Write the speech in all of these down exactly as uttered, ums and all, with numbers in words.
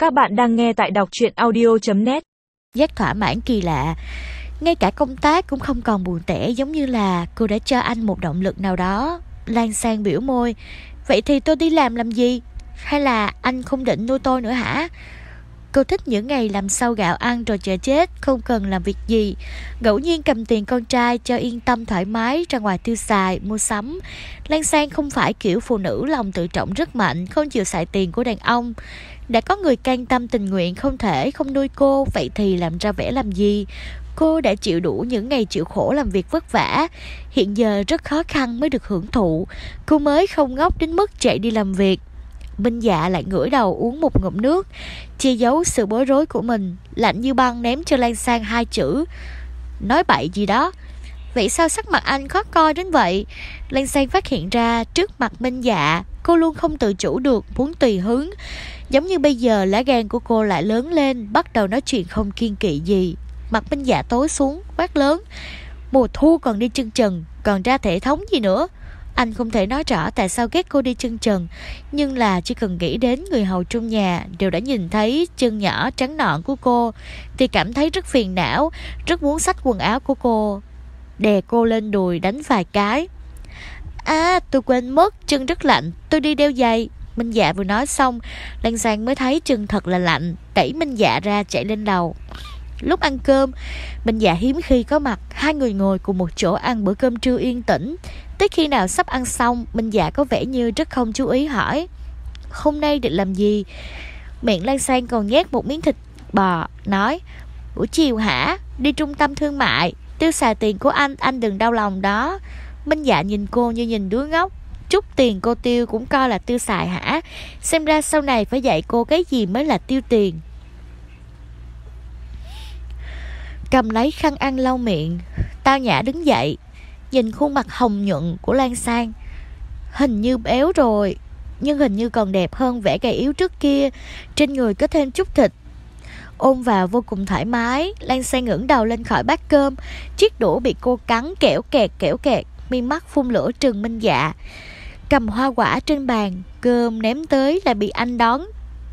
Các bạn đang nghe tại đọc truyện audio chấm net. Giác thỏa mãn kỳ lạ. Ngay cả công tác cũng không còn buồn tẻ, giống như là cô đã cho anh một động lực nào đó. Lan Sang biểu môi. Vậy thì tôi đi làm làm gì? Hay là anh không định nuôi tôi nữa hả? Cô thích những ngày làm sau gạo ăn rồi chờ chết, không cần làm việc gì, ngẫu nhiên cầm tiền con trai cho yên tâm thoải mái ra ngoài tiêu xài, mua sắm. Lan Sang không phải kiểu phụ nữ lòng tự trọng rất mạnh, không chịu xài tiền của đàn ông. Đã có người can tâm tình nguyện không thể không nuôi cô, vậy thì làm ra vẻ làm gì? Cô đã chịu đủ những ngày chịu khổ làm việc vất vả, hiện giờ rất khó khăn mới được hưởng thụ. Cô mới không ngốc đến mức chạy đi làm việc. Minh Dạ lại ngửa đầu uống một ngụm nước, che giấu sự bối rối của mình, lạnh như băng ném cho Lan Sang hai chữ: nói bậy gì đó. Vậy sao sắc mặt anh khó coi đến vậy? Lan Sang phát hiện ra trước mặt Minh Dạ, cô luôn không tự chủ được, muốn tùy hứng. Giống như bây giờ lá gan của cô lại lớn lên, bắt đầu nói chuyện không kiêng kỵ gì. Mặt Minh Dạ tối xuống, quát lớn: mùa thu còn đi chân trần, còn ra thể thống gì nữa? Anh không thể nói rõ tại sao ghét cô đi chân trần, nhưng là chỉ cần nghĩ đến người hầu trong nhà đều đã nhìn thấy chân nhỏ trắng nõn của cô thì cảm thấy rất phiền não, rất muốn xách quần áo của cô, đè cô lên đùi đánh vài cái. À, tôi quên mất, chân rất lạnh, tôi đi đeo giày. Minh Dạ vừa nói xong, Lan Sang mới thấy chân thật là lạnh, đẩy Minh Dạ ra chạy lên lầu. Lúc ăn cơm, Minh Dạ hiếm khi có mặt, hai người ngồi cùng một chỗ ăn bữa cơm trưa yên tĩnh. Tới khi nào sắp ăn xong, Minh Dạ có vẻ như rất không chú ý hỏi: hôm nay định làm gì? Miệng Lan Sang còn nhét một miếng thịt bò, nói: buổi chiều hả? Đi trung tâm thương mại, tiêu xài tiền của anh, anh đừng đau lòng đó. Minh Dạ nhìn cô như nhìn đứa ngốc. Chút tiền cô tiêu cũng coi là tiêu xài hả? Xem ra sau này phải dạy cô cái gì mới là tiêu tiền. Cầm lấy khăn ăn lau miệng, tao nhã đứng dậy, nhìn khuôn mặt hồng nhuận của Lan Sang. Hình như béo rồi, nhưng hình như còn đẹp hơn vẻ gầy yếu trước kia, trên người có thêm chút thịt. Ôm vào vô cùng thoải mái, Lan Sang ngẩng đầu lên khỏi bát cơm, chiếc đũa bị cô cắn kẽo kẹt kẽo kẹt, mi mắt phun lửa trừng Minh Dạ. Cầm hoa quả trên bàn, cơm ném tới là bị anh đón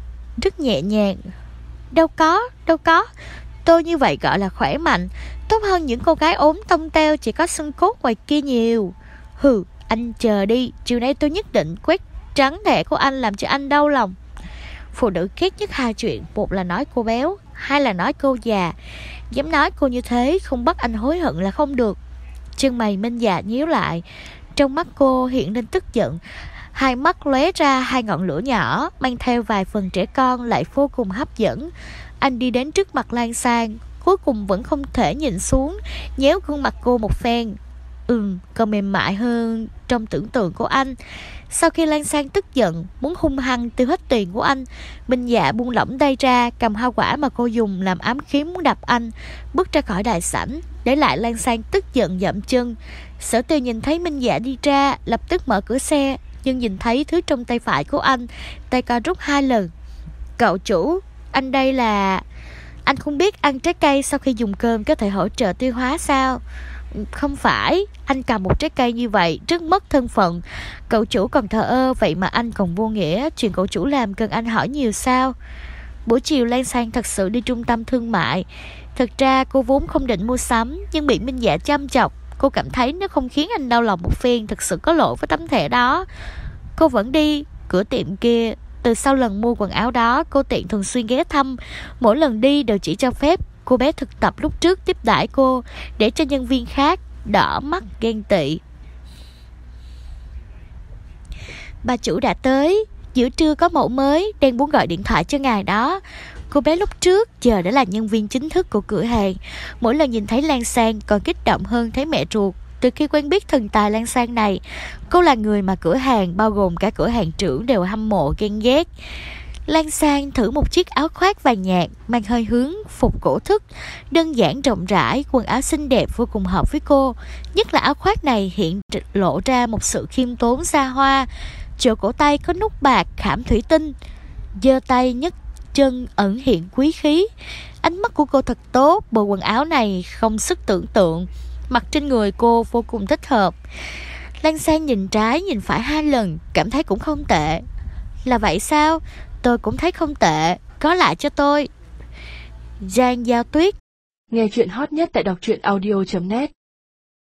rất nhẹ nhàng. Đâu có, đâu có, tôi như vậy gọi là khỏe mạnh, tốt hơn những cô gái ốm tông teo chỉ có xương cốt ngoài kia nhiều. Hừ, anh chờ đi, chiều nay tôi nhất định quét trắng thẻ của anh làm cho anh đau lòng. Phụ nữ ghét nhất hai chuyện, một là nói cô béo, hai là nói cô già. Dám nói cô như thế, không bắt anh hối hận là không được. Chân mày Minh Dạ nhíu lại, trong mắt cô hiện lên tức giận, hai mắt lóe ra hai ngọn lửa nhỏ, mang theo vài phần trẻ con lại vô cùng hấp dẫn. Anh đi đến trước mặt Lan Sang, cuối cùng vẫn không thể nhìn xuống, nhéo gương mặt cô một phen. Ừm, còn mềm mại hơn trong tưởng tượng của anh. Sau khi Lan Sang tức giận, muốn hung hăng tiêu hết tiền của anh, Minh Dạ buông lỏng tay ra, cầm hoa quả mà cô dùng làm ám khí muốn đập anh, bước ra khỏi đại sảnh, để lại Lan Sang tức giận dậm chân. Sở Tiêu nhìn thấy Minh Dạ đi ra, lập tức mở cửa xe, nhưng nhìn thấy thứ trong tay phải của anh, tay co rút hai lần. Cậu chủ, anh đây là... Anh không biết ăn trái cây sau khi dùng cơm có thể hỗ trợ tiêu hóa sao? Không phải, anh cầm một trái cây như vậy rất mất thân phận. Cậu chủ còn thờ ơ, vậy mà anh còn vô nghĩa. Chuyện cậu chủ làm cần anh hỏi nhiều sao? Buổi chiều Lan Sang thật sự đi trung tâm thương mại. Thật ra cô vốn không định mua sắm, nhưng bị Minh Dạ chăm chọc. Cô cảm thấy nếu không khiến anh đau lòng một phen, thật sự có lỗi với tấm thẻ đó. Cô vẫn đi. Cửa tiệm kia, từ sau lần mua quần áo đó, cô tiện thường xuyên ghé thăm. Mỗi lần đi đều chỉ cho phép cô bé thực tập lúc trước tiếp đãi cô, để cho nhân viên khác đỏ mắt ghen tị. Bà chủ đã tới, giữa trưa có mẫu mới, đang muốn gọi điện thoại cho ngài đó. Cô bé lúc trước giờ đã là nhân viên chính thức của cửa hàng, mỗi lần nhìn thấy Lan Sang còn kích động hơn thấy mẹ ruột. Từ khi quen biết thần tài Lan Sang này, cô là người mà cửa hàng, bao gồm cả cửa hàng trưởng, đều hâm mộ ghen ghét. Lan Sang thử một chiếc áo khoác vàng nhạt, mang hơi hướng phục cổ thức, đơn giản rộng rãi, quần áo xinh đẹp vô cùng hợp với cô. Nhất là áo khoác này hiện lộ ra một sự khiêm tốn xa hoa. Chỗ cổ tay có nút bạc khảm thủy tinh, giơ tay nhấc chân ẩn hiện quý khí. Ánh mắt của cô thật tốt, bộ quần áo này không sức tưởng tượng, mặc trên người cô vô cùng thích hợp. Lan Sang nhìn trái nhìn phải hai lần, cảm thấy cũng không tệ. Là vậy sao? Tôi cũng thấy không tệ. có lại cho tôi. Giang Giao Tuyết. Nghe chuyện hot nhất tại đọc truyện audio chấm net.